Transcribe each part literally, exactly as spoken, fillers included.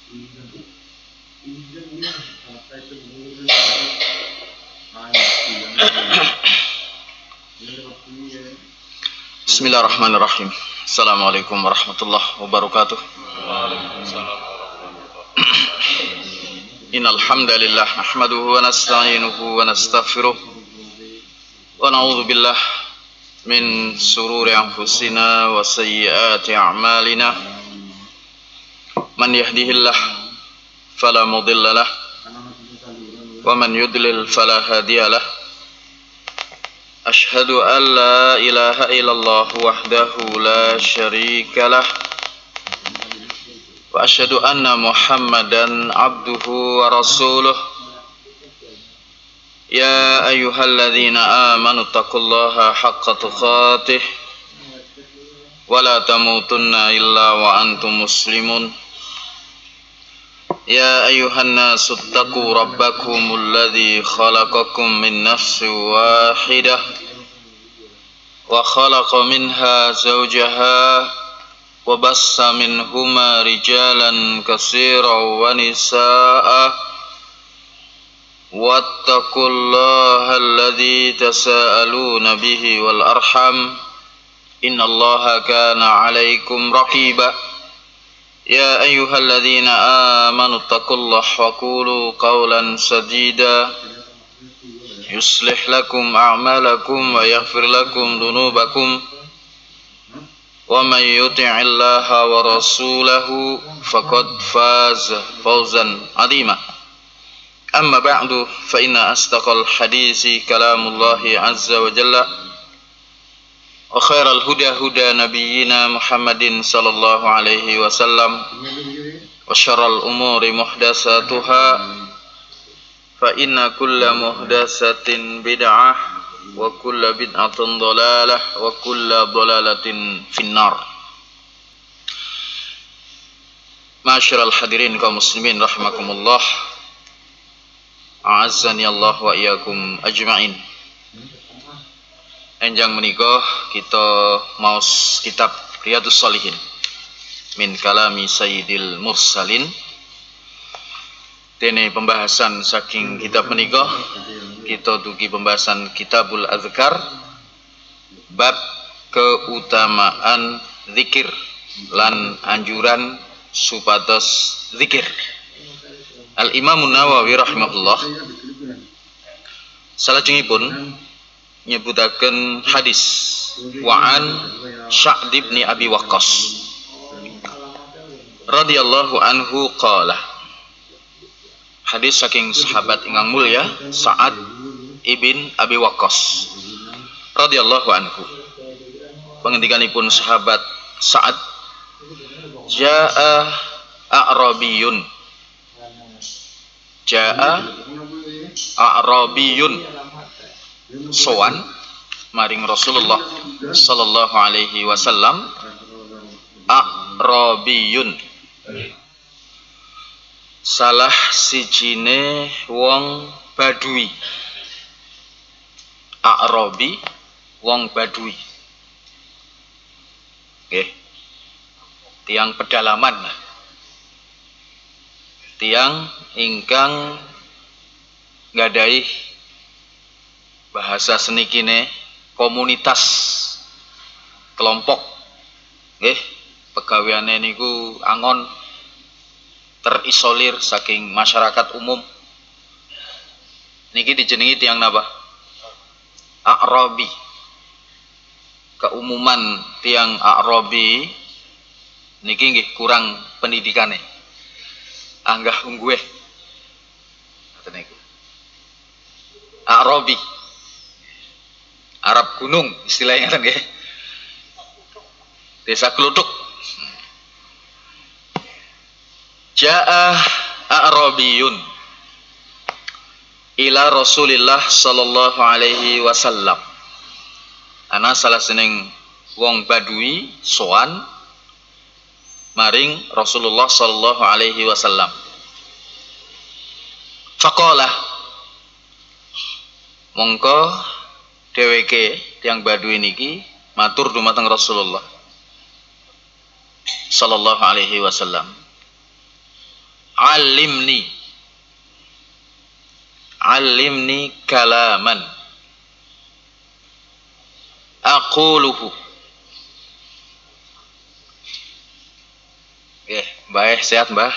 Bismillahirrahmanirrahim. Assalamualaikum warahmatullahi wabarakatuh. Innal hamdalillah nahmaduhu wa nasta'inuhu wa nastaghfiruh wa na'udzu billah min sururi anfusina wa sayyiati a'malina. Man yahdihillah fala mudilla lah wa man yudlil fala hadiyalah. Ashhadu an la ilaha illallah wahdahu la syarika lah wa ashhadu anna Muhammadan abduhu wa rasuluh. Ya ayyuhalladzina amanu taqullaha haqqa tuqatih wa la tamutunna illa wa antum muslimun. Ya ayyuhan nasu ttaqu rabbakumul ladzi khalaqakum min nafsin wahidah wa khalaqa minha zawjaha wa bassa minhuma rijalan katsiran wa nisaa'a wattaqullaha alladzi tasaaluna bihi wal arham innallaha kana 'alaikum raqiba. Ya ayyuhalladzina amanu taqullaha wa qulu qawlan sadida yuslih lakum a'malakum wa yaghfir lakum dhunubakum wa may yuti'illaha wa rasulahu faqad faza fawzan 'azima. Amma ba'du fa inna asdaqal hadisi kalamullahi azza wa jalla wa khairal huda huda nabiyyina Muhammadin sallallahu alaihi wasallam wa syarral umuri muhdatsatuha fa inna kulla muhdatsatin bid'ah wa kulla bid'atin dhalalah wa kulla dhalalatin finnar. Ma'asyiral hadirin kaum muslimin rahimakumullah, a'azzani Allah wa iyyakum ajma'in. Enjang menika kita maos kitab Riyadhus Shalihin min kalami Sayyidil Mursalin. Dene pembahasan saking kitab menika kita dugi pembahasan Kitabul Adzkar bab keutamaan zikir lan anjuran supados zikir. Al Imam Nawawi rahimahullah salajengipun nyebutaken hadis wa'an Sya'd bin Abi Waqqas radhiyallahu anhu qala. Hadis saking sahabat ingkang mulia Sa'ad ibn Abi Waqqas radhiyallahu anhu. Pengendikanipun sahabat Sa'ad, jaa a'rabiyun jaa a'rabiyun sowan maring Rasulullah sallallahu alaihi wasallam a'rabiyun, salah sijine wong Badui. A'rabi wong Badui, nggih, tiang pedalaman, tiang ingkang nggadahi bahasa senikine komunitas kelompok, nggih, pegaweane niku angon terisolir saking masyarakat umum. Niki dijenengi tiang napa? A'rabi. Keumuman tiang A'rabi niki nggih kurang pendidikane, anggah ungguh ngoten niku. A'rabi Arab gunung istilahnya kan nggih. Desa Kluthuk. Jaa a'rabiyun ila Rasulillah sallallahu alaihi wasallam. Ana salah seneng wong Badui sowan maring Rasulullah sallallahu alaihi wasallam. Faqala, mongko dheweke tiyang Badui niki matur dumateng Rasulullah sallallahu alaihi wasallam. Alimni. Alimni kalaman aquluhu. Eh, baik, sehat Mbah.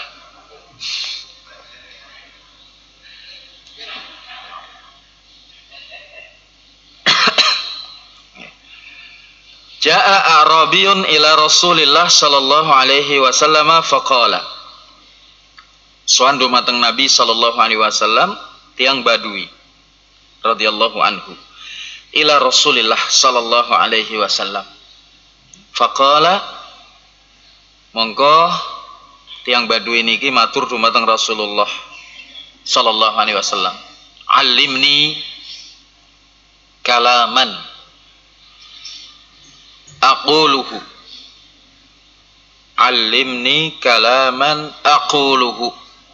Ja'a A'rabiyun ila Rasulillah sallallahu alaihi wasallam faqala. Soan dumateng Nabi sallallahu alaihi wasallam tiang Badui radhiyallahu anhu ila Rasulillah sallallahu alaihi wasallam. Faqala, mongko tiang Badui niki matur dumateng Rasulullah sallallahu alaihi wasallam, alimni kalaman aquluhu. Alimni kalaman aquluhu.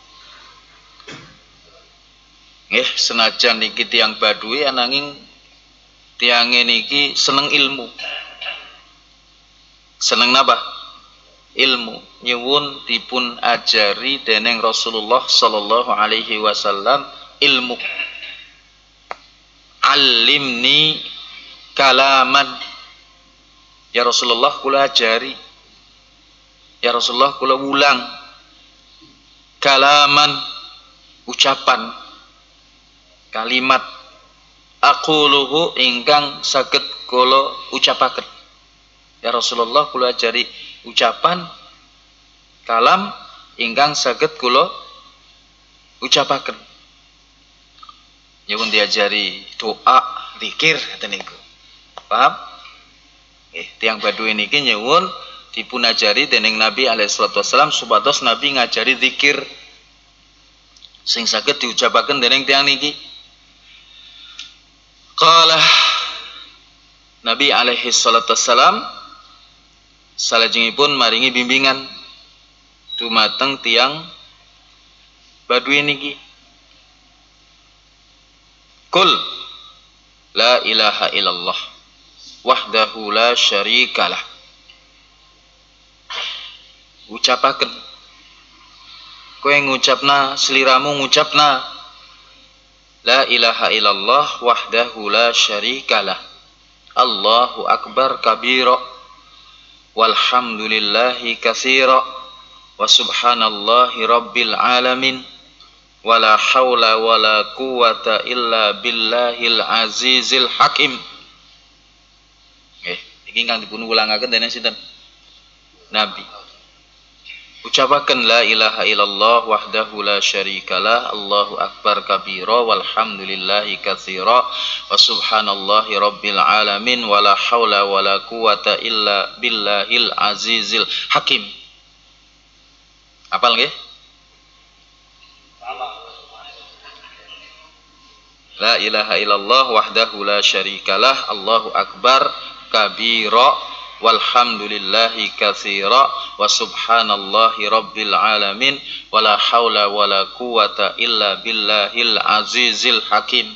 Nggih, senajan niki tiang Badui ananging tiange niki seneng ilmu. Seneng napa? Ilmu. Nyuwun dipun ajari dening Rasulullah sallallahu alaihi wasallam ilmu. Alimni kalaman. Ya Rasulullah kula ajari. Ya Rasulullah kula ulang. Kalaman, ucapan, kalimat aquluhu ingkang saged kula ucapaken. Ya Rasulullah kula ajari ucapan, kalam ingkang saged kula ucapaken. Nyuwun diajari doa, zikir ngoten niku. Paham? Eh, tiang Badui niki nyuwun dipun ajari dening Nabi alaihi salatu wasallam supados Nabi ngajari zikir sing saged diucapaken dening tiang niki. Qala Nabi alaihi salatu wasallam salajengipun maringi bimbingan dumateng tiang Badui niki. Kul la ilaha illallah wahdahu la syarikalah. Ucapaken. Kowe ngucapna, sliramu ngucapna la ilaha illallah wahdahu la syarikalah. Allahu akbar kabira walhamdulillahi katsira wa subhanallahi rabbil alamin wala haula wala quwata illa billahil azizil hakim. Eh, iki kang dipun ulangaken dening sinten? Nabi. Ucapaken la ilaha illallah wahdahu la syarikalah, Allahu akbar kabira walhamdulillahi katsira wa subhanallahi rabbil alamin wala haula wala quwata illa billahil azizil hakim. Apal nggih? La ilaha illallah wahdahu la syarikalah, Allahu akbar kabira walhamdulillahi katsira wa subhanallahi rabbil alamin wala haula wala quwata illa billahil azizil hakim.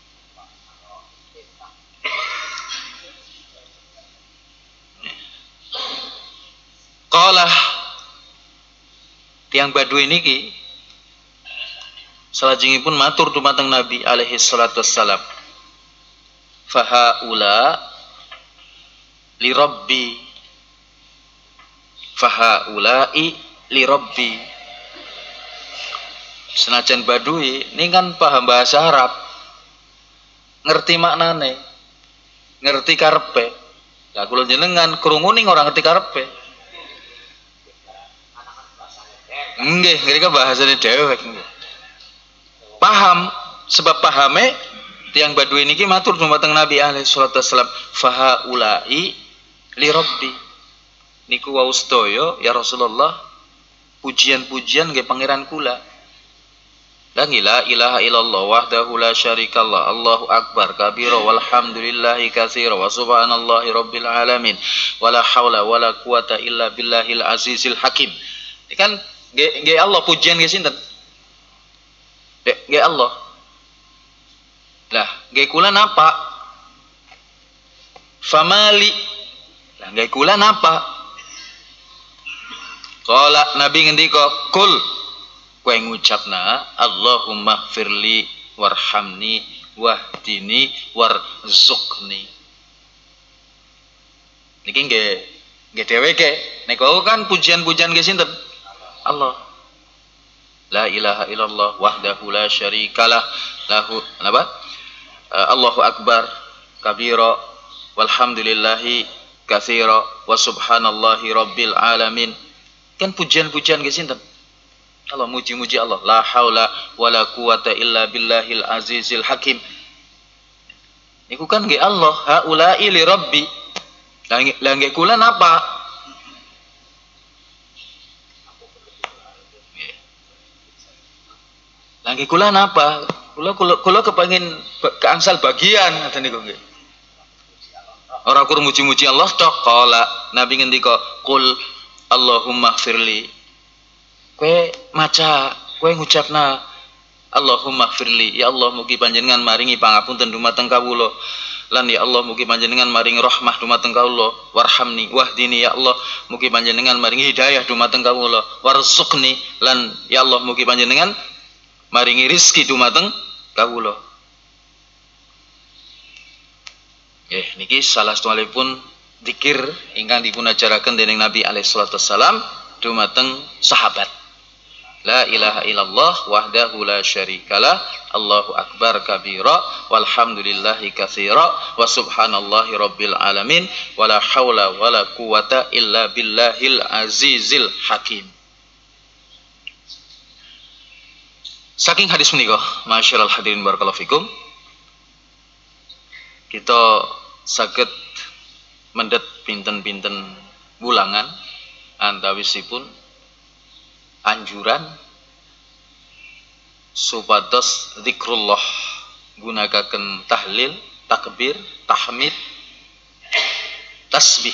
Qala tiang Badui niki salajengipun matur dumateng Nabi alaihi salatu wassalam, fahaula li rabbi fahaulai li rabbi. Senajan Badui ini kan paham bahasa Arab, ngerti maknane, ngerti karepe. Lah kula jenengan krungu ning ora ngerti karepe. Nggih, ngrika bahasane dhewe nggih. Paham, sebab pahame tiang Badui niki matur dumateng Nabi alaihi salatu wassalam, fahaulai li rabbi. Niku wau sedaya ya Rasulullah pujian-pujian nggih pangeran kula. La ilaha illallah wahdahu la syarikallah, Allahu akbar kabira walhamdulillahi katsira wa subhanallahi rabbil alamin wala haula wala quwata illa billahil azizil hakim. Ini kan nggih Allah pujian nggih sinten? Nggih Allah. Lah, nggih kula napa? Famali. Lah nggih kula napa? Qala Nabi ngendika, kul kowe ngucapna Allahumma firli warhamni wahdini warzuqni. Niki nggih nggih dheweke nek kan pujian-pujian ke sinten? Allah. La ilaha illallah wahdahu la syarikalah lahu napa? Allahu akbar kabira walhamdulillahi katsira wa subhanallahi rabbil alamin. Kan pujian-pujian ke sinten? Allah, muji-muji Allah. La haula wala quwata illa billahil azizil hakim. Niku kan nggih Allah, haula'i li rabbi. Lah nggih kula napa? Lagi kula napa? Kula kula, kula kepengin keangsal bagian ngoten niku nggih. Ora kur muji-muji Allah tok. Qala Nabi ngendika, "Qul Allahumma firli." Kowe maca, kowe ngucapna Allahumma firli, ya Allah mugi panjenengan maringi pangapunten dumateng kawula. Lan ya Allah mugi panjenengan maringi rahmah dumateng kawula. Warhamni wahdini, ya Allah mugi panjenengan maringi hidayah dumateng kawula. Warzuqni, lan ya Allah mugi panjenengan maringi rizki dumateng kawula. Nggih, niki salah satunggalipun zikir ingkang dipun ajaraken dening Nabi alaihi salatu wassalam dumateng sahabat. La ilaha illallah wahdahu la syarikalah, Allahu akbar kabira walhamdulillahi katsira wa subhanallahi rabbil alamin wala haula wala quwata illa billahil azizil hakim. Saking hadis menika, masyaallah hadirin barakallahu fikum, kita saged mendhet pinten-pinten wulangan antawisipun anjuran supados zikrullah, gunakaken tahlil, takbir, tahmid, tasbih.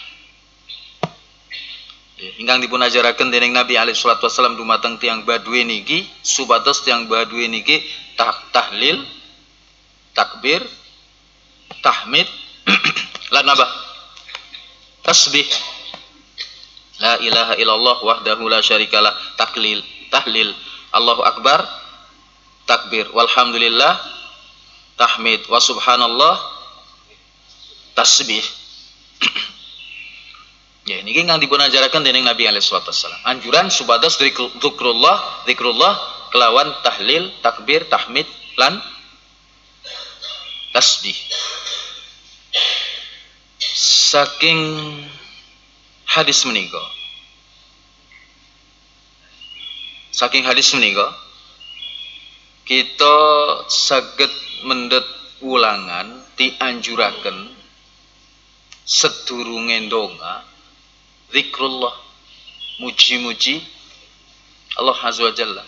Ingkang dipun ajaraken dening Nabi alaihi salatu wasallam dumateng tiyang Badui niki supados tiyang Badui niki tah tahlil, takbir, tahmid lan napa? Tasbih. La ilaha illallah wahdahu la syarikalah, taklil, tahlil, Allahu akbar, takbir, walhamdulillah, tahmid, wa subhanallah, tasbih. Ya, niki kang dipun ajaraken dening Nabi alaihi salatu wasallam. Anjuran supados zikrullah, zikrullah kelawan tahlil, takbir, tahmid lan tasbih. Saking hadis menika, saking hadis menika kita saged mendhet wulangan dianjuraken sedurunge ndonga zikrullah, muji-muji Allah azza wa jalla.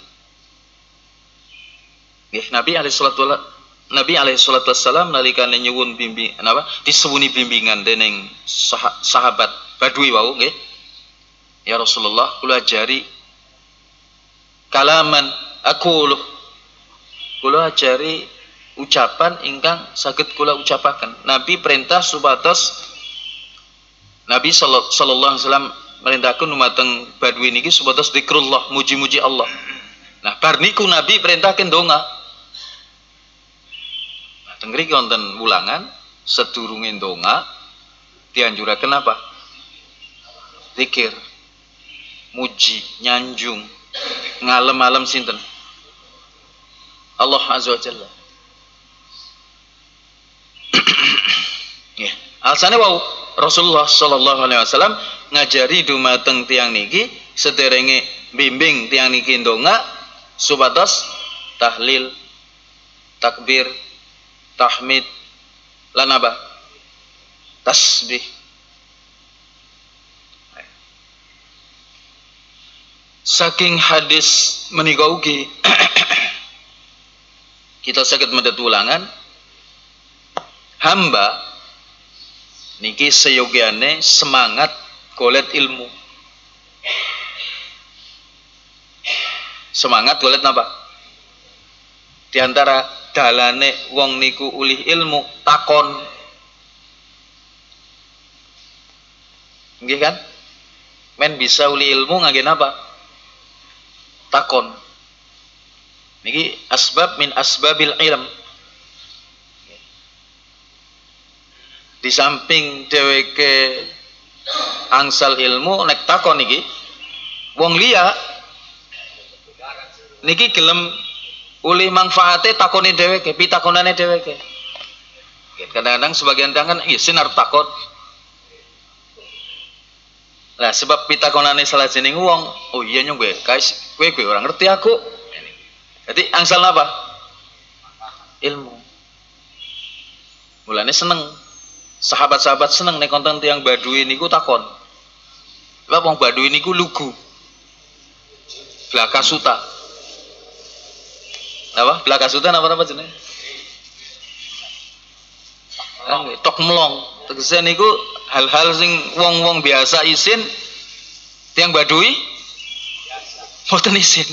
Nggih, Nabi alaihi salatu Nabi alaihi salatu wassalam nalikane nyuwun bimbing napa disuwuni bimbingan dening sahabat Badui wau nggih. Ya Rasulullah, kula ajari kalaman aqulu. Kula ajari ucapan ingkang saged kula ucapaken. Nabi perintah supados Nabi sallallahu alaihi wasallam merintahkeun dumateng Badui niki supados zikrullah, muji-muji Allah. Nah, bar niku Nabi perintahkeun donga. Nah, teng mriki wonten wulangan sedurunge donga dianjuraken apa? Zikir, muji, nyanjung, ngalem-alem sinten? Allah azza wa jalla. Nggih, alasane wau Rasulullah sallallahu alaihi wasallam ngajari dumateng tiang niki sederenge bimbing tiang niki ndonga supados tahlil, takbir, tahmid lan apa? Tasbih. Saking hadis menika ugi kita saged mendhet wulangan hamba niki seyogiane semangat golet ilmu. Semangat golet napa? Di antara dalane wong niku ulih ilmu takon. Nggih kan? Men bisa uli ilmu ngangge napa? takon. Niki asbab min asbabil ilm. Di samping dheweke angsal ilmu nek takon niki wong liya niki gelem uli manfaate takoni dheweke, pitakonane dheweke. Kadang-kadang sebagian tangan iya sinar takon. Lah sebab pitakonane salah jeneng wong, oh iya nyong gue, guys, gue gue orang ngerti aku. Jadi angsal apa? Ilmu. Mulane seneng. Sahabat-sahabat seneng nek konten tiang Baduy niku takon. Sebab wong Baduy niku lugu. Blaka suta. Apa? Blaka suta apa apa jenenge? Tok melong. Tegese niku hal-hal sing wong-wong biasa isin tiang Baduy mboten isin.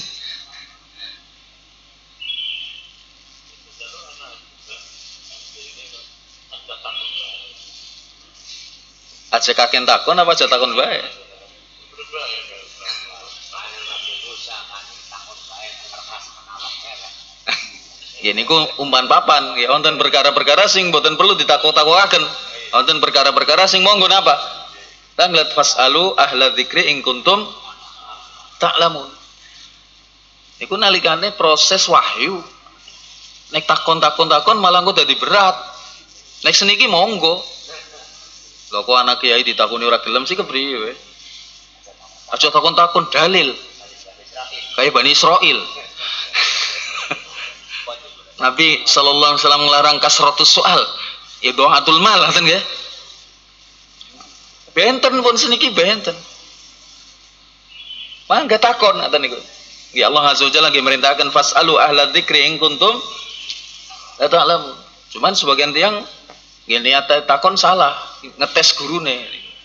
Aja kaken takon apa aja takon bae? Ya niku umpan papan, ya wonten perkara-perkara sing mboten perlu ditakok-takokaken. Wonten perkara-perkara sing monggo napa? Tanglet fasalu ahla dzikri in kuntum ta'lamun. Niku nalikane proses wahyu. Nek takon-takon-takon malah kok dadi berat. Nek seniki monggo. Lho kok anak kiai ditakoni ora gelem sih kepriye we? Aja takon-takon dalil. Kayak Bani Israil. Nabi sallallahu alaihi wasallam melarang kasratus soal. Idhaatul mal ngoten nggih. Benten pun seniki benten. Mangga takon ngoten niku. Ya Allah azza wajalla nggih merintahkan fasalu ahla dzikri in kuntum la ta'lamun. Cuman sebagian tiang nggih niat takon salah, ngetes gurune.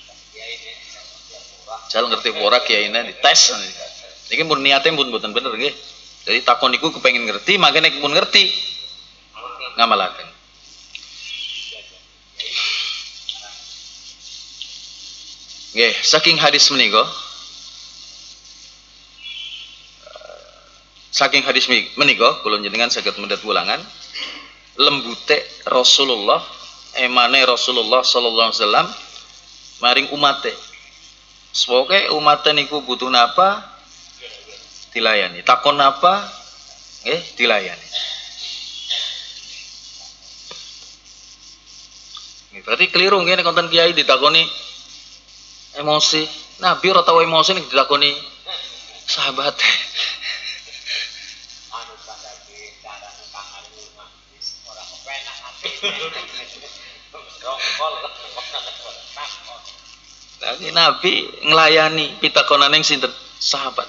Jal ngerti ora kiyaine dites. Niki pun niate pun mboten bener nggih. Jadi takon niku kepengin ngerti, makanya nek pun ngerti ngamalaken. Nggih, saking hadis menika saking hadis menika kula njenengan saged mendhet wulangan lembute Rasulullah emane Rasulullah sallallahu alaihi wasallam maring umate. Sepoke umate niku butuh napa dilayani, takon apa nggih dilayani. Nggih berarti keliru nggih nek konten kiai ditakoni emosi. Nabi ora tau emosi nek ditakoni sahabat. Lagi Nabi ngelayani pitakonan yang sinten sahabat.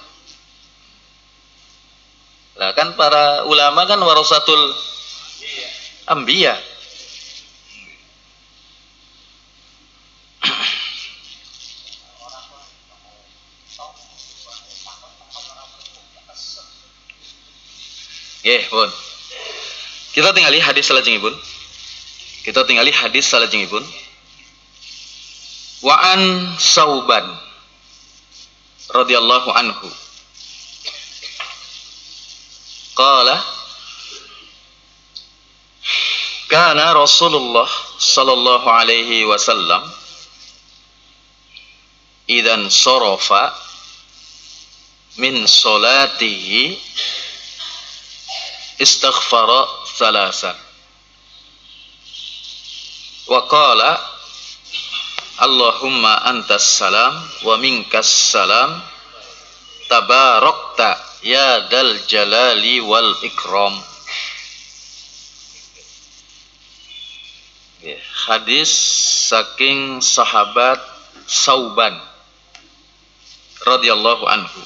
Lah kan para ulama kan warasatul anbiya. Nggih, pun. Kita tinggali hadis salajengipun. Kita tinggali hadis salajengipun. Wa an Sauban radhiyallahu anhu. Qala kana Rasulullah sallallahu alaihi wasallam idzan sarafa min salatihi istaghfara thalathan wa qala Allahumma antas salam wa minkas salam tabarakta ya dal jalali wal ikram. Hadis saking sahabat Sauban radhiyallahu anhu.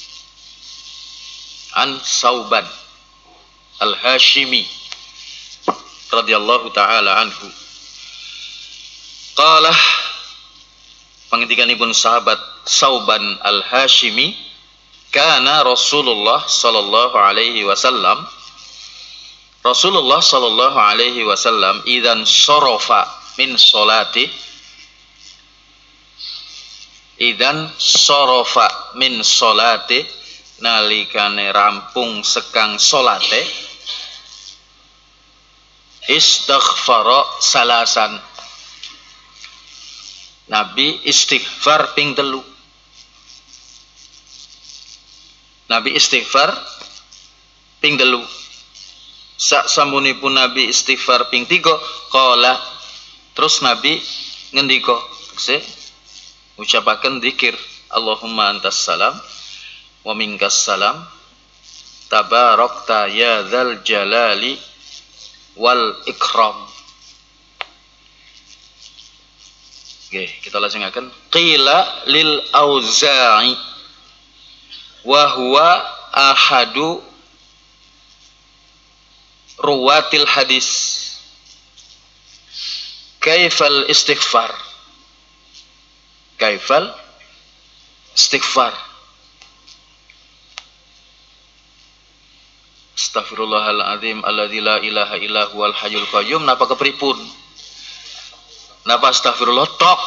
An Sauban Al-Hashimi radhiyallahu taala anhu. Qala pangendikanipun sahabat Sauban Al-Hashimi, kana Rasulullah sallallahu alaihi wasallam Rasulullah sallallahu alaihi wasallam idzan sarafa min sholati idzan sarafa min sholati nalikane rampung sekang salate istighfara salasan. Nabi istighfar ping telu. Nabi istighfar ping telu. Sak samunipun Nabi istighfar ping tiga, qala terus Nabi ngendika, se ucapaken zikir, Allahumma antas salam wa minkas salam tabarakta ya dzal jalali wal ikram. Oke, kita langsung akan qila lil Auza'i wa huwa ahadu ruwatil hadis kaifal istighfar kaifal istighfar Astaghfirullahaladzim alladzi la ilaha illa huwal hayyul qayyum. Napa kepripun? Napa astagfirullah tok?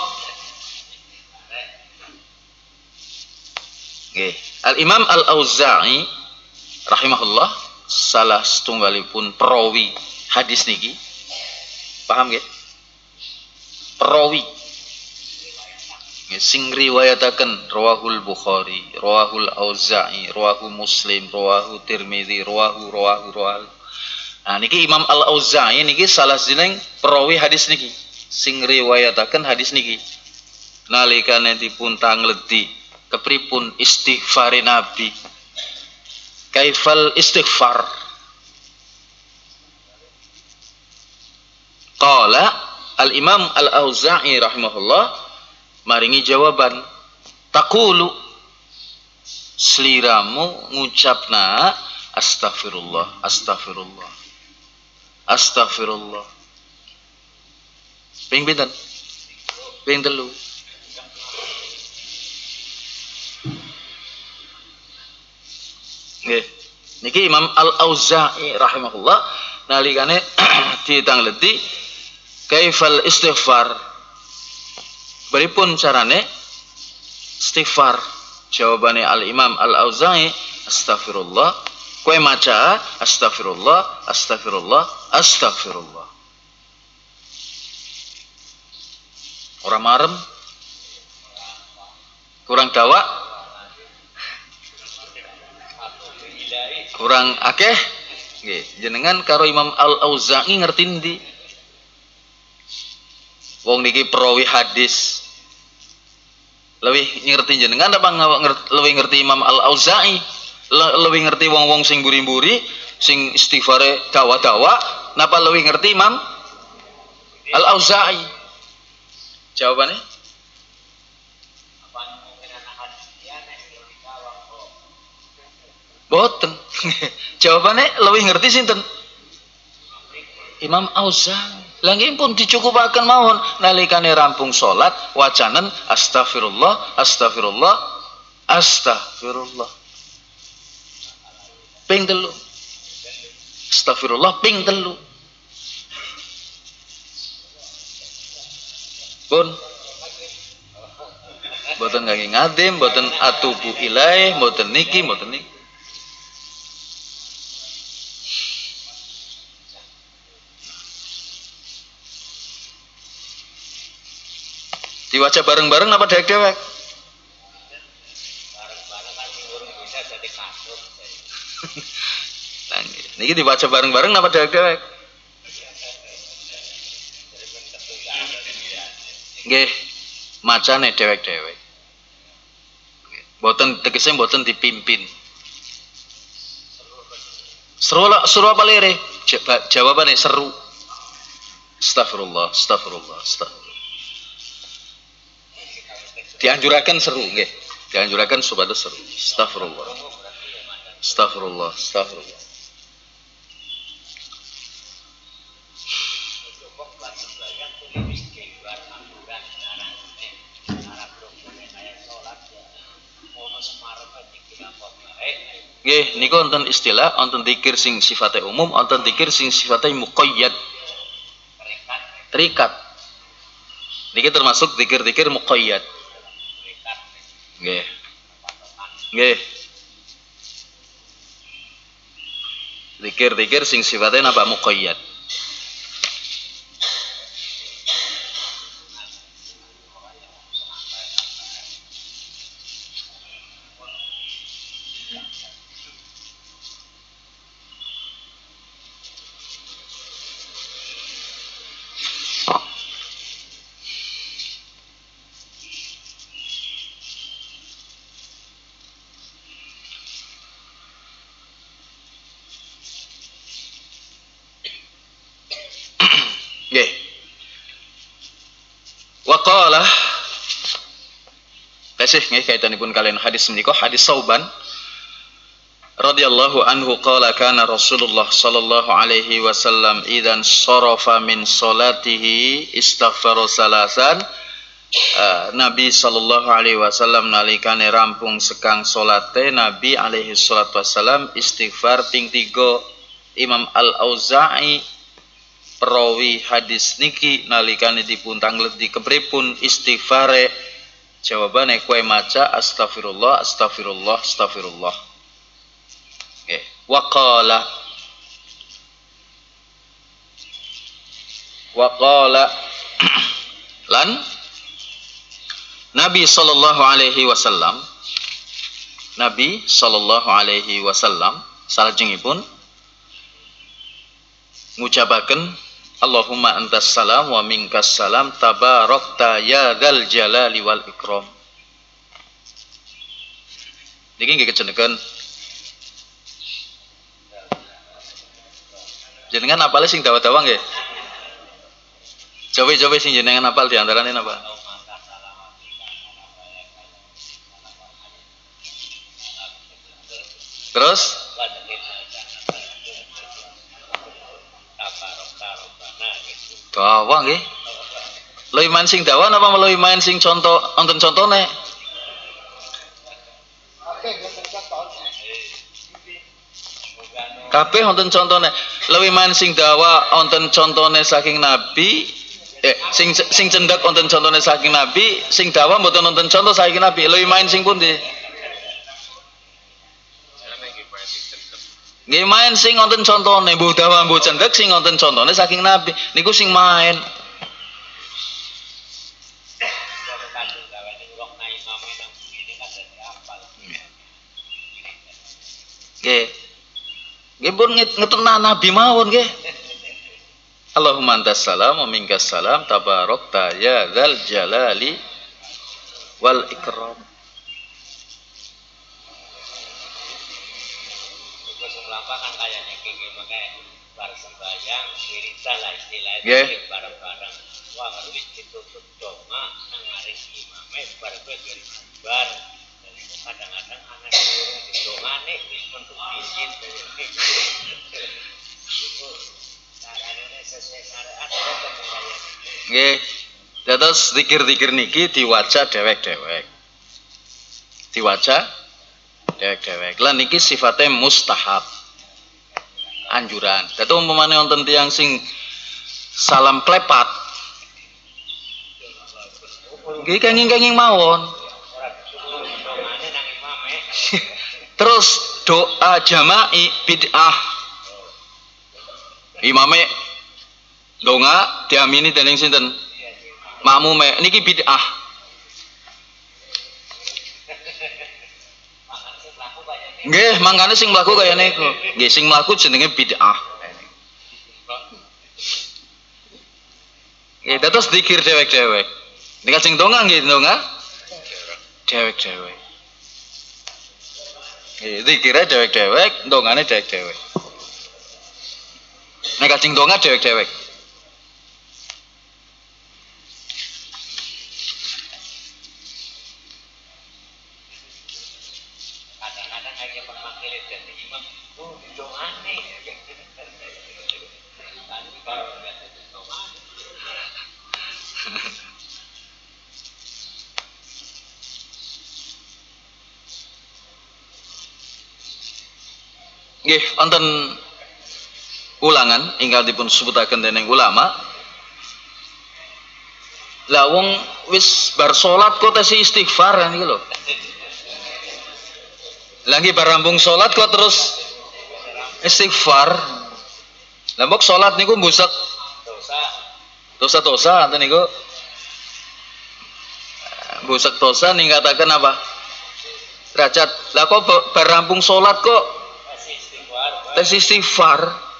Nggih. Al-Imam Al-Auza'i rahimahullah salah setunggalipun perawi hadis niki. Paham nggih? Perawi sing riwayataken rawahul Bukhari, rawahul Auza'i, rawahu Muslim, rawahu Tirmidzi, rawahu rawahu rawahu. Nah niki Imam Al-Auza'i niki salah jeneng perawi hadis niki sing riwayataken hadis niki. Nalikane dipun tangledi kepripun istighfar Nabi. Kaifal istighfar? Qala Al-Imam Al-Auza'i rahimahullah maringi jawaban, taqulu sliramu ngucapna astaghfirullah astaghfirullah astaghfirullah ping pinten? Ping telu. Nggih. Niki Imam Al-Auza'i rahimahullah nalikane ditangleti kaifal istighfar. Beripun carane istighfar? Jawabane Al-Imam Al-Auza'i astaghfirullah. Kowe maca astaghfirullah astaghfirullah astaghfirullah. Ora marem? Kurang dawa? Kurang akeh? Nggih, jenengan karo Imam Al-Auza'i ngerti ndi? Wong niki perawi hadis. Lebih ngerti jenengan apa lebih ngerti Imam Al-Auza'i? Lebih ngerti wong-wong sing buri-buri, sing istighfare dawa-dawa, napa lebih ngerti Imam Al-Auza'i? Jawabannya? Boten. Jawabannya lebih ngerti sinten? Imam Auza'i. Langgi pun dicukupaken mawon nalikane rampung salat wacanen astaghfirullah astaghfirullah astaghfirullah ping telu. Astaghfirullah ping telu. Pun boten kangge ngadim, boten atubu ilaih, boten niki, boten niki. Diwaca bareng-bareng apa dewek-dewek? Nah, niki dibaca bareng-bareng apa dewek-dewek? Nggih, macane dewek-dewek. Boten tegese boten dipimpin. Seru seru apa lere? Jawabannya seru. Astagfirullah, astagfirullah, astagfirullah. Dianjurakan seru nggih. Dianjurakan supados seru. Astagfirullah. Astagfirullah, astagfirullah. Nggih, niku wonten istilah, wonten dzikir sing sifatnya umum, wonten dzikir sing sifatnya muqayyad. Terikat. Niki termasuk dzikir-dzikir muqayyad. Nggih. Nggih. Zikir-zikir sing sifatnya napa muqayyad. Nggih. Wa qala tasih nggih kaitanipun kalian hadis menika hadis Sauban radhiyallahu anhu qala kana Rasulullah sallallahu alaihi wasallam idzan sharafa min salatihi istaghfara salasan. Uh, Nabi sallallahu alaihi wasallam nalikane rampung sekang salate Nabi alaihi salatu wasallam istighfar ping tiga. Imam Al-Auza'i perawi hadis niki nalikane dipun tanglet di kepripun istighfare, jawabane kowe maca astagfirullah astagfirullah astagfirullah. Nggih. Wa qala wa qala lan Nabi sallallahu alaihi wasallam Nabi sallallahu alaihi wasallam salajengipun ngucapaken Allahumma antas salam wa minkas salam tabarakta ya dzal jalali wal ikram. Niki nggih kejenengan jenengan apale sing dawa-dawa nggih? Coba-coba sing jenengan apal diantarane napa? Terus dawa nggih. Luwih main sing dawa napa luwih main sing contoh wonten contone? Kabeh wonten contone. Luwih main sing dawa wonten contone saking Nabi, eh sing sing cendhek wonten contone saking Nabi, sing dawa mboten wonten contoh saking Nabi. Luwih main sing pundi? Nggih main sing wonten contone, mbuh dawa mbuh cendhek sing wonten contone saking Nabi. Niku sing main. Nggih. Nggih pun ngetuna Nabi mawon nggih. Allahumma antas salam wa minkas salam tabarakta ya dzal jalali wal ikram. Kan kayaknya kiki pakai bar sembayang wiridan lah istilahnya yeah. Bareng-bareng wah wis ditutup doma nang ngaring imame bar kowe bar dan itu kadang-kadang anak urung didongane wis untuk izin itu carane sesuai syariat nggih. Dados zikir-zikir niki diwaca dewek-dewek. Diwaca dewek-dewek. Lan niki sifatnya mustahab. Anjuran. Dadi umpamane wonten tiyang sing salam klepat. Nggih kenging-kenging mawon. Terus doa jama'i bid'ah. Imame donga diamini dening sinten? Makmume. Niki bid'ah. Nggih, mangkane sing mlaku kaya niku. Nggih, sing mlaku jenenge bid'ah. Nggih, dados zikir dewek-dewek. Nek sing donga nggih donga dewek-dewek. Nggih, zikire dewek-dewek, dongane dewek-dewek. Nek sing donga dewek-dewek. Nggih, wonten ulangan ingkang dipun sebutaken dening ulama. Lah wong wis bar salat kok tesi istighfar niki lho. Lah nggih bar rampung salat kok terus istighfar. Lah mbok salat niku mbusek dosa. dosa-dosa enten niku. Mbusek dosa ningkataken apa? Derajat. Lah kok bar rampung salat kok Masih istighfar. tes istighfar.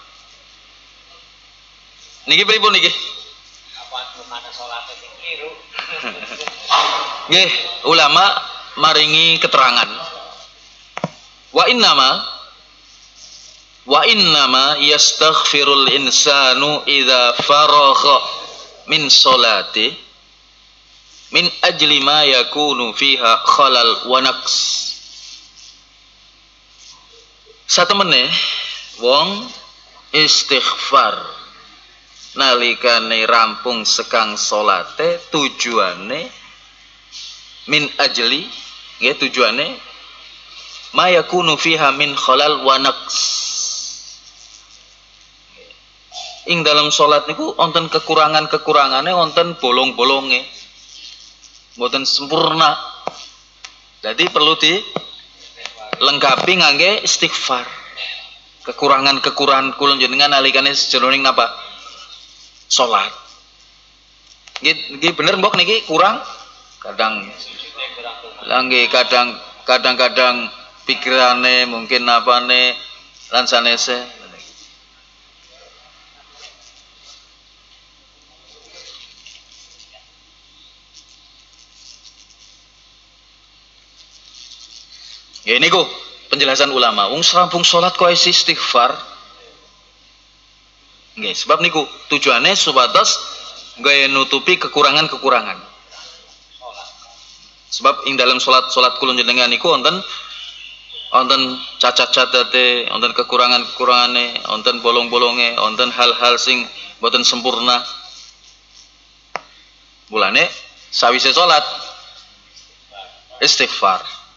Niki pripun niki? Apa mana salate sing kliru? Nggih, ulama maringi keterangan. Wa innama wa innama yastaghfirul insanu idza faragha min sholati min ajli ma yakunu fiha khalal wa naqs. Satemene wong istighfar nalikane rampung sekang salate tujuane min ajli nggih tujuane ma yakunu fiha min khalal wa naqs. Ing dalam salat niku wonten kekurangan-kekurangane, wonten bolong-bolonge. Mboten sempurna. Jadi perlu dilengkapi ngangge istighfar. Kekurangan-kekurangan kula jenengan nalikane jroning napa? Salat. Nggih nggih bener mbok niki kurang kadang langge kadang kadang-kadang pikirane mungkin apane lan sanese. Ya ini kok penjelasan ulama. Wong serampung salat kok isi istighfar. Nggih, sebab niku tujuannya supados gaya nutupi kekurangan-kekurangan. Sebab ing dalam salat-salat kula jenengan niku wonten wonten cacat-cacate, wonten kekurangan-kekurangane, wonten bolong-bolonge, wonten hal-hal sing boten sempurna. Mulane sawise salat istighfar.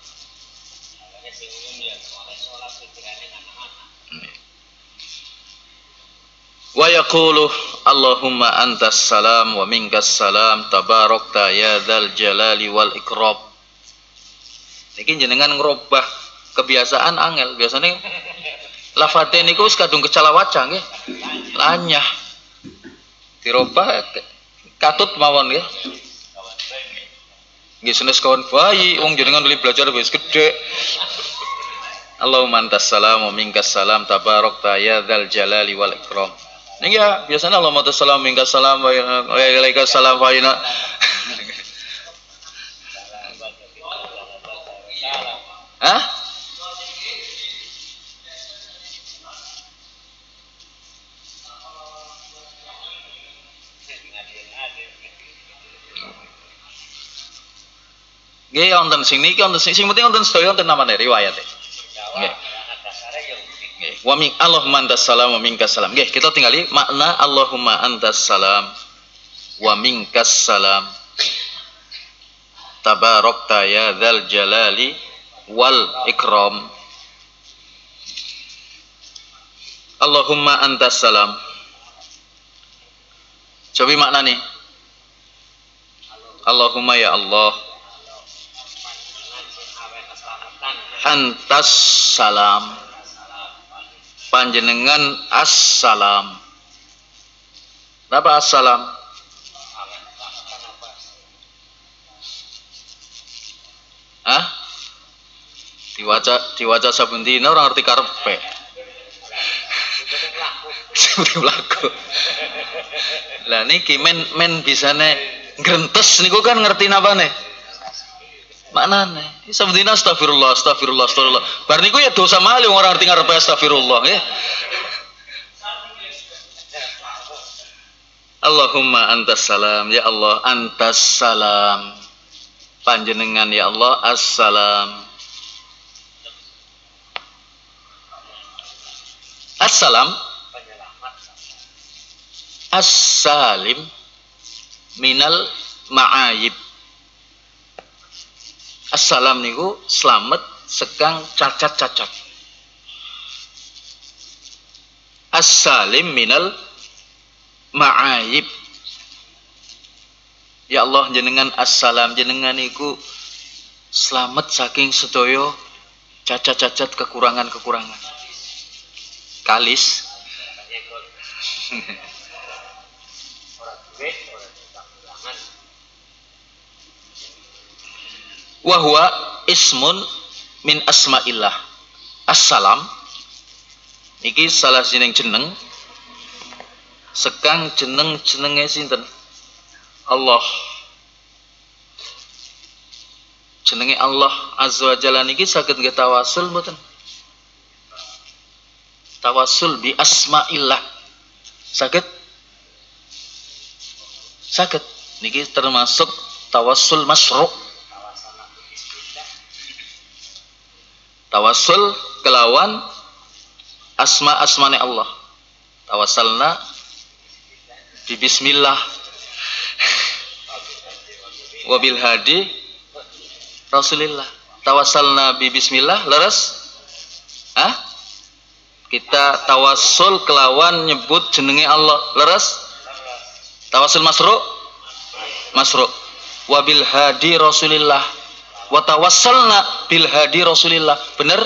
Wa yaqulu Allahumma antas salam wa minkas salam tabarakta ya dzal jalali wal ikram. Niki jenengan ngrobah kebiasaan angel. Biasane lafate niku wis kadung kecalawaca nggih. Lanyah. Dirobah katut mawon nggih. Nggih senes kawan bayi wong jenengan beli belajar wis gedhe. Allahumma antas salam wa minkas salam tabarakta ya dzal jalali wal ikram. Ini ya biasanya Allah mata salam minka salam wa ilaika salam wa ina. Hah? Nggih wonten sing niki wonten sing sing penting wonten sedaya wonten namane riwayat. Nggih. Wa min Allahumma antas salam wa minkas salam. Nggih, kita tinggali makna Allahumma antas salam wa minkas salam. Tabarakta ya dzal jalali wal ikram. Allahumma antas salam. Coba makna nih. Allahumma ya Allah. Antas salam. Panjenengan assalam. Apa assalam? Hah? Diwaca diwaca saben dina ora ngerti karepe. Seperti laku. Lah niki men men bisane ngrentes niku kan ngerti napane? Maknane, sabdina astagfirullah, astagfirullah, astagfirullah. Bar niku ya dosa malih wong ora ngerti ngarepe astagfirullah nggih. Allahumma antas salam, ya Allah antas salam. Panjenengan ya Allah assalam. Assalam as-salim minal ma'ayib. Assalam niku selamat sekang cacat-cacat. As-salim minal ma'ayib. Ya Allah jenengan assalam, jenengan niku selamat saking sedaya cacat-cacat kekurangan-kekurangan. kalis. Wahwa ismun min asma'illah. Assalam iki salah jeneng jeneng sekang jeneng jenenge sinten? Allah. Jenenge Allah azza wa jalla niki saged nggih tawasul mboten? Tawasul bi asma'illah saged? Saged. Niki termasuk tawasul masyru'. Tawasul kelawan asma asmane Allah. Tawassalna bi bismillah wa bil hadi Rasulillah. Tawassalna bi bismillah leres? Hah? Kita tawasul kelawan nyebut jenenge Allah leres? Tawasul masru'? Masru'. Wa bil hadi Rasulillah. Wa tawassalna bil hadi Rasulillah. Bener?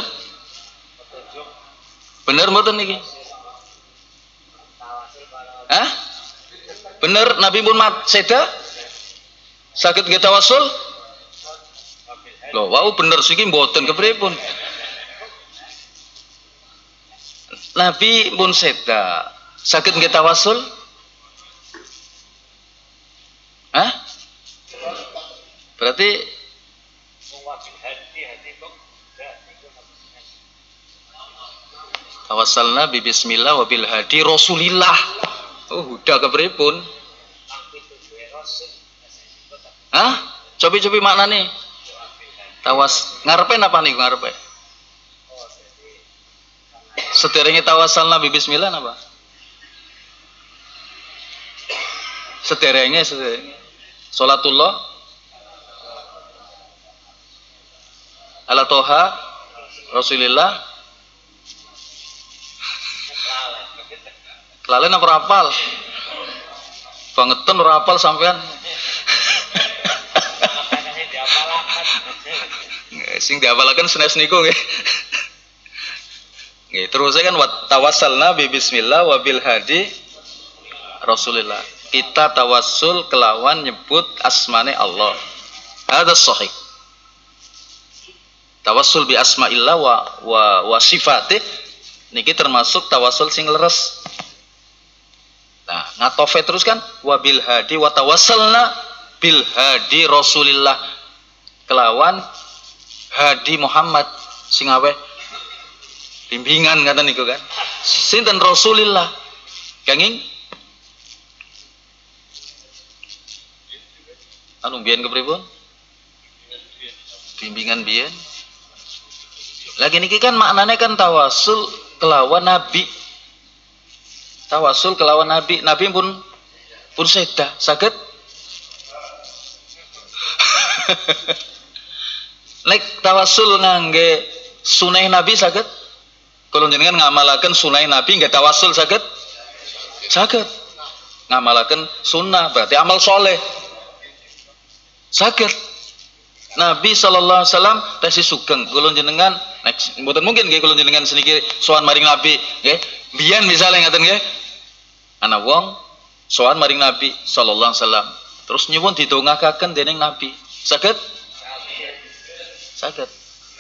Bener mboten niki? Hah? Bener Nabi pun mat seda? Saged nggih tawasul? Loh, wau bener siki mboten kepripun? Nabi pun seda. Saged nggih tawasul? Hah? Berarti tawassalna bi bismillah wa bil hadi Rasulillah. Oh, udah kepripun? Hah? Cobi-cobi maknane. Tawas ngarepe napa niku ngarepe? Sederenge tawassalna bi bismillah napa? Sederenge sederenge. Salatullah ala toha Rasulillah. Kelalen apa rapal? Bangetan rapal sampean. Sing diapalaken senes niku nggih. Nggih, terus kan tawassalna bi bismillah wa bil hadi Rasulillah. Kita tawassul kelawan nyebut asmane Allah. Hadza sahih. Tawassul bi asma'illah wa wa, wa sifatih niki termasuk tawassul sing leres. Nah, ngatofe terus kan wabil hadi wa tawassalna bil hadi Rasulillah kelawan hadi Muhammad sing awe bimbingan ngaten niku kan. Sinten Rasulillah. Kenging anu biyen kepripun? Bimbingan biyen. Lagi niki kan maknanya kan tawasul kelawan nabi. Tawasul kelawan nabi, nabi pun pun seda, saged. Nek tawasul ngangge sunai nabi saged. Kalau jenengan ngamalaken sunai nabi nggak tawasul saged? Saged. Ngamalaken sunnah berarti amal soleh. Saged. Nabi sallallahu alaihi wasallam tasih sugeng kula jenengan nek mboten mungkin nggih kula jenengan seniki sowan maring nabi nggih. Biyen misale ngaten nggih. Ana wong sowan maring Nabi sallallahu alaihi wasallam terus nyuwun didongakaken dening Nabi. Saged? Saged.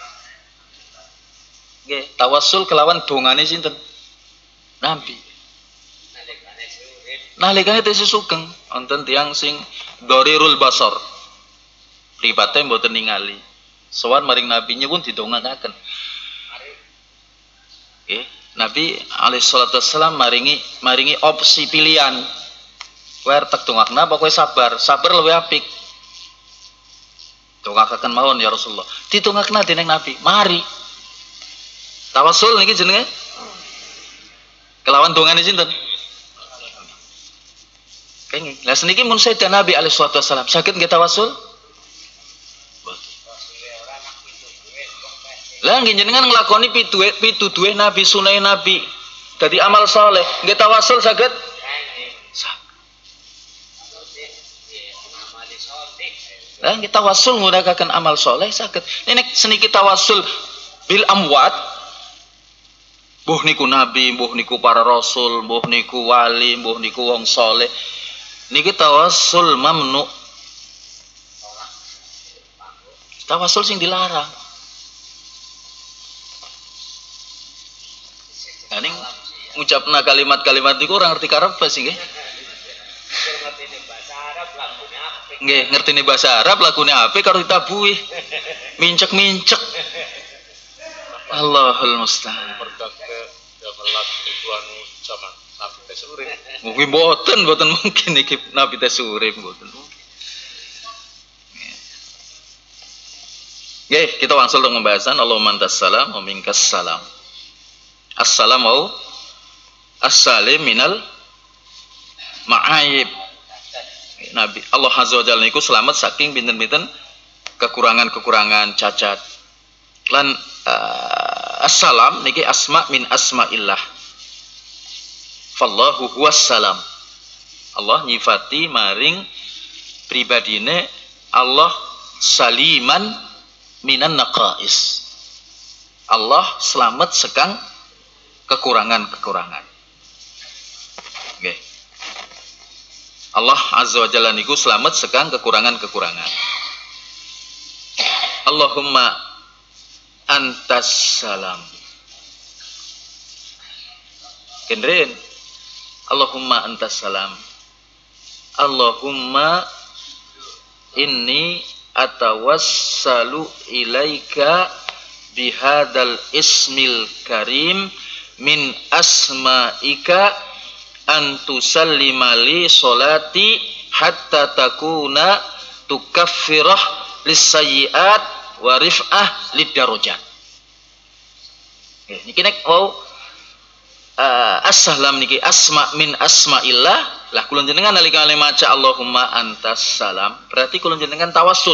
Nggih, tawassul kelawan dongane sinten? Nabi. Nalikane tesih sugeng wonten tiyang sing dharirul basar. Pripate mboten ningali. Sowan maring Nabi nyuwun didongakaken. Nggih. Nabi alaihi salatu wassalam maringi maringi opsi pilihan. Kowe arep tek dongakna apa kowe sabar? Sabar luwih apik. Dongakaken mawon ya Rasulullah. Ditungakna dening Nabi. Mari. Tawasul niki jenenge kelawan dongane sinten? Kenging. Lah seniki mun seda Nabi alaihi salatu wassalam saged nggih tawasul? Lah nggih jenengan nglakoni pituduhe pituduhe Nabi sunai Nabi dadi amal saleh nggih tawasul saged? Lah nggih tawasul nggunakaken amal saleh saged. Nek seniki tawasul bil amwat Mbuh niku nabi, mbuh niku para rasul, mbuh niku wali, mbuh niku wong saleh. Niki tawassul mamnu. Tawassul sing dilarang. Nah, ning ngucapna kalimat-kalimat niku ora ngerti karep sih nggih. Nggih, ngerti nih bahasa Arab, lagune apik karo ditabuhi. Mincek-mincek. Allahul musta'an. Mungkin boten, boten mungkin iki Nabi teh urip boten mungkin. Nggih, kita langsung dengan pembahasan Allahumma antas salam wa minkas salam. Assalamu assalim minal ma'aib. Nabi Allah Azza wa Jalla niku selamat saking pinten-pinten kekurangan-kekurangan cacat. Lan uh, assalam niki asma min asmaillah. Fallahu huwas salam. Allah nyifati maring pribadine Allah saliman minan naqais. Allah selamat sekang kekurangan-kekurangan. Nggih. Allah Azza wa Jalla niku selamat sekang kekurangan-kekurangan. Allahumma antas salam. Kendren. Allahumma antas salam. Allahumma inni atawassalu ilaika bihadal ismil karim min asma'ika antusallima li solati hatta takuna tukaffirah lisayyiat wa rif'ah lidarajat. Niki nek wau uh, assalam niki asma min asmaillah lah kula jenengan nalika maca Allahumma antas salam berarti kula jenengan tawassul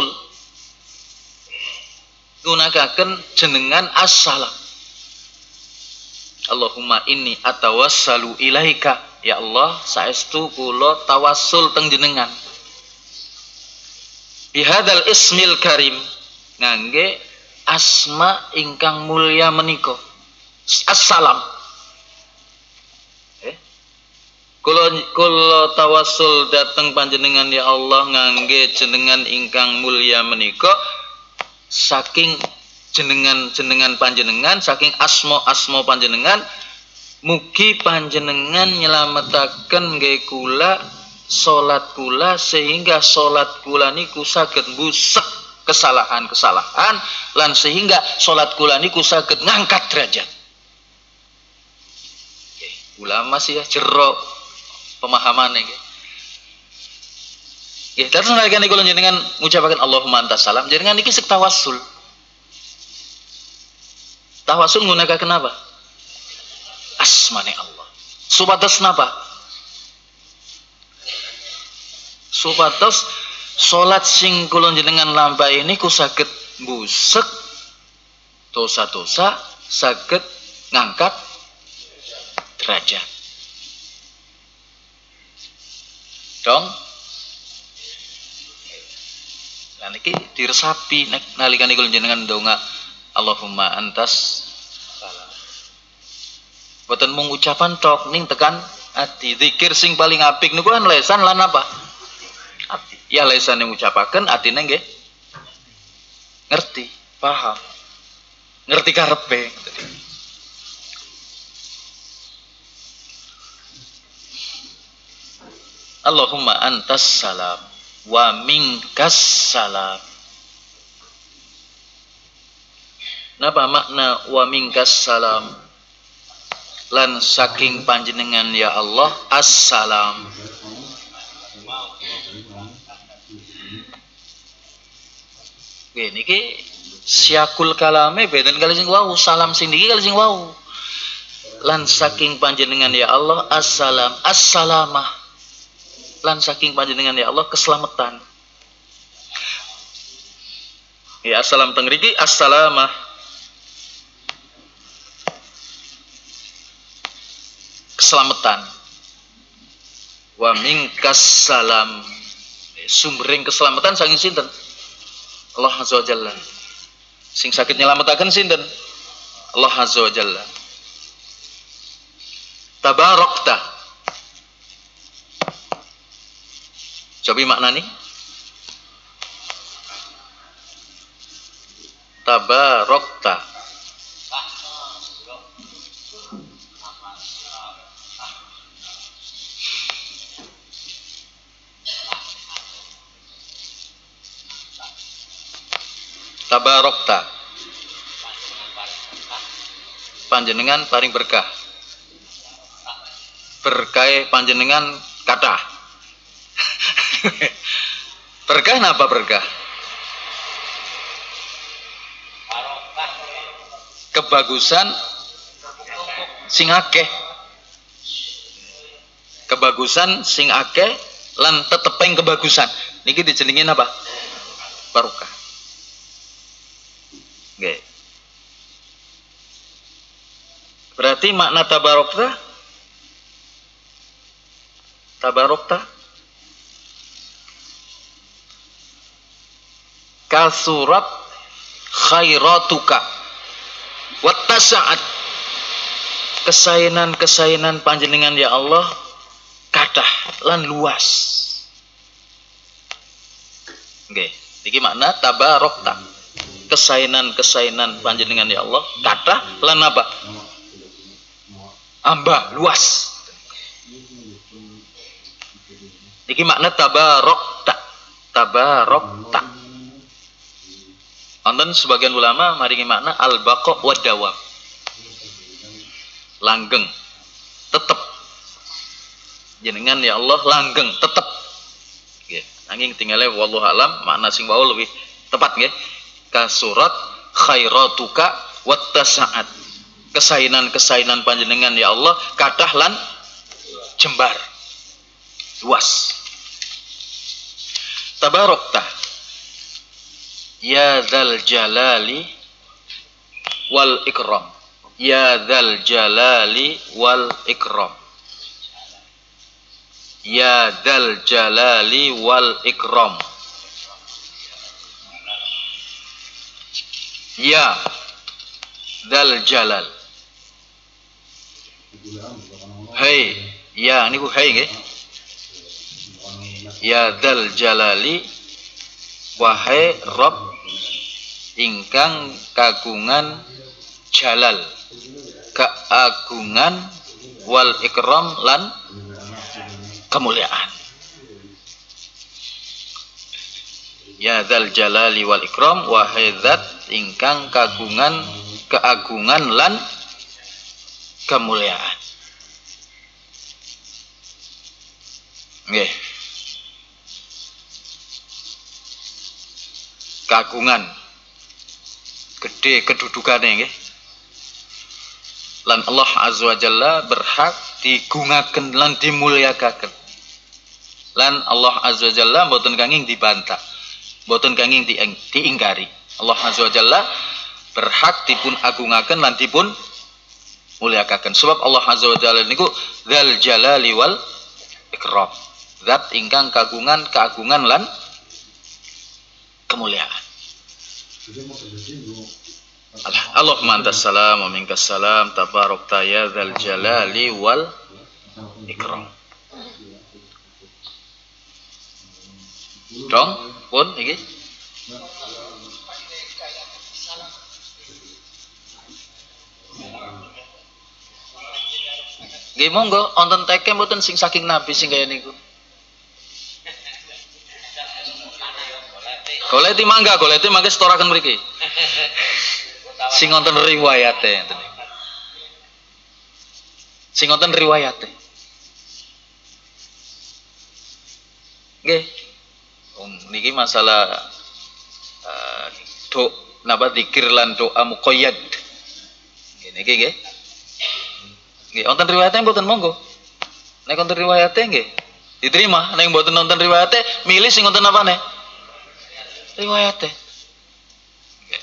gunakaken jenengan assalam. Allahumma inni atawassalu ilaika. Ya Allah, saestu kula tawassul teng jenengan. Bihadal ismil karim. Ngangge asma ingkang mulya menika. Assalam. Eh? Kula kula tawassul dateng panjenengan ya Allah ngangge jenengan ingkang mulya menika saking jenengan-jenengan panjenengan saking asma-asma panjenengan mugi panjenengan nyelametaken nggih kula salat kula sehingga salat kula niku saged mbusek kesalahan-kesalahan lan sehingga salat kula niku saged ngangkat derajat. Nggih, ulama sih ya jero pemahamane nggih. Nggih, terus nalika niku jenengan ngucapaken Allahumma antas salam jenengan niki sek tawassul. Tawassul nggunakaken kenapa? Asmane Allah. Supados napa? Supados salat sing kula jenengan lampahi niku saged mbusek dosa-dosa, saged ngangkat derajat. Dong. Lah niki diresapi nek nalika niku jenengan ndonga Allahumma antas salam. Boten mung ucapan tok ning tekan ati. Zikir sing paling apik niku kan lesan lan apa? Ati. Ya lesan yang ngucapaken atine nggih ngerti, paham. Ngerti karepe. Allahumma antas salam wa minkas salam. Napa makna wa minkas salam? Lan saking panjenengan ya Allah assalam. Oke, niki syakul kalame beden kali sing wau, salam sing niki kali sing wau. Lan saking panjenengan ya Allah assalam, assalamah. Lan saking panjenengan ya Allah keselamatan. Ya assalam teng mriki assalamah. Keselamatan. Wa minkas salam. Sumbering keselamatan saking sinten? Allah Azza wa Jalla. Sing sakit nyelametaken sinten? Allah Azza wa Jalla. Tabarokta. Coba maknani. Tabarokta. Tabarokta. Panjenengan paring berkah. Berkah panjenengan kathah. Berkah napa berkah? Kebagusan sing akeh. Kebagusan sing akeh lan teteping kebagusan. Niki dijenengi napa? Barokah. Nggih. Berarti makna tabarokta tabarokta kasurat khairatuka wattasa'at, kesainan-kesainan panjenengan ya Allah kathah lan luas. Nggih, iki makna tabarokta. Kesainan-kesainan panjenengan ya Allah kathah lan apa? Ambah luas. Iki makna tabarokta. Tabarokta. Wonten sebagian ulama maringi makna al-baqa wa dawam. Langgeng, tetep. Jenengan ya Allah langgeng, tetep. Nggih, nanging tinggalnya wallahu alam makna sing wau lebih tepat nggih. Kasurat khairatuka wattasa'at. Kesainan-kesainan panjenengan ya Allah kathah lan jembar. Luas. Tabarokta. Ya dzal jalali wal ikram. Ya dzal jalali wal ikram. Ya dzal jalali wal ikram. Ya dzal jalal. Hai, ya niku hai nggih. Ya dzal jalali, wahai Rabb ingkang kagungan jalal, keagungan wal ikram lan kemuliaan. Ya dzal jalali wal ikram, wahai zat ingkang kagungan keagungan lan kemuliaan. Nggih. Kagungan gede kedudukane nggih. Lan Allah azza wa jalla berhak digungaken lan dimulyakaken. Lan Allah azza wa jalla mboten kenging dibantah, mboten kenging diingkari. Allah azza wa jalla berhak dipun agungaken lan dipun mulyakaken. Sebab Allah azza wa jalla niku dzal jalali wal ikram. Zat ingkang kagungan keagungan lan kemuliaan. Allahumma antas salam wa minkas salam tabarakta ya dzal jalali wal ikram. Dong pun iki nggih monggo wonten teke mboten sing saking nabi sing kaya niku. Goleti mangga, goleti mangga setoraken mriki. Sing wonten riwayate enten. Sing wonten riwayate. Nggih. Um, niki masalah uh, do napa zikir lan doa muqayyad. Nggih niki nggih. Nggih wonten riwayate mboten monggo. Nek wonten riwayate nggih diterima, nek mboten wonten riwayate milih sing wonten apane? Riwayate. Okay.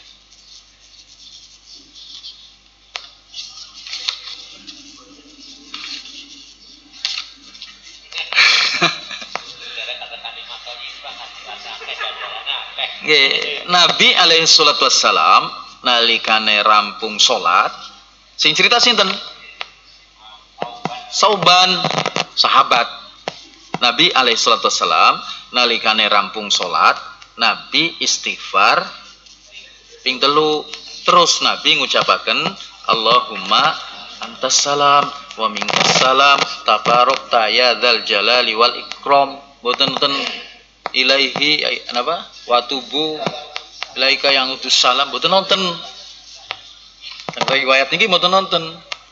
Nggih, Nabi alaihi salatu wassalam nalikane rampung salat, sing cerita sinten? Sauban sahabat Nabi alaihi salatu wassalam nalikane rampung salat Nabi istighfar ping telu terus Nabi ngucapaken Allahumma antas salam wa minkas salam tabarakta ya dzal jalali wal ikram boten-boten ilaihi napa wa tubu ilaika yang utus salam boten nonton riwayat niki boten nonton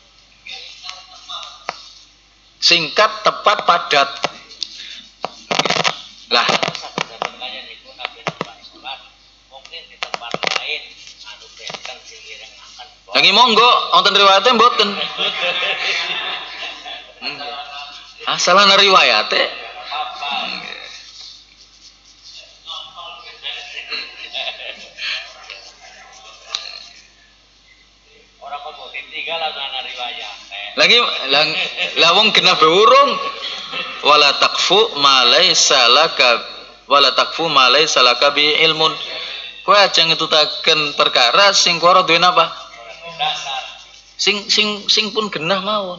singkat tepat padat lah lagi monggo wonten riwayate mboten asal ana riwayate orang kok ditinggal ana riwayate lagi lang lawong genah beurung wala takfu ma laisa laka wala takfu ma laisa laka bi ilmun kowe aja ngetutaken perkara sing kowe ora duwe napa sing sing sing pun genah mawon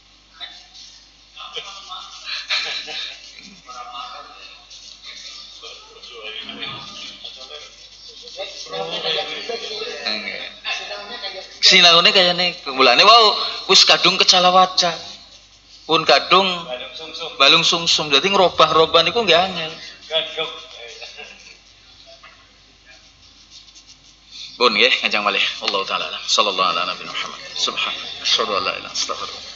sinangune kayane mulane wau wis kadung kecalawaca pun kadung balung sungsum dadi ngrobah-robah niku nggih angel pun nggih kanjeng malih Allah taala sallallahu alaihi wa sallam Muhammad subhanallah asyhadu an la ilaha illallah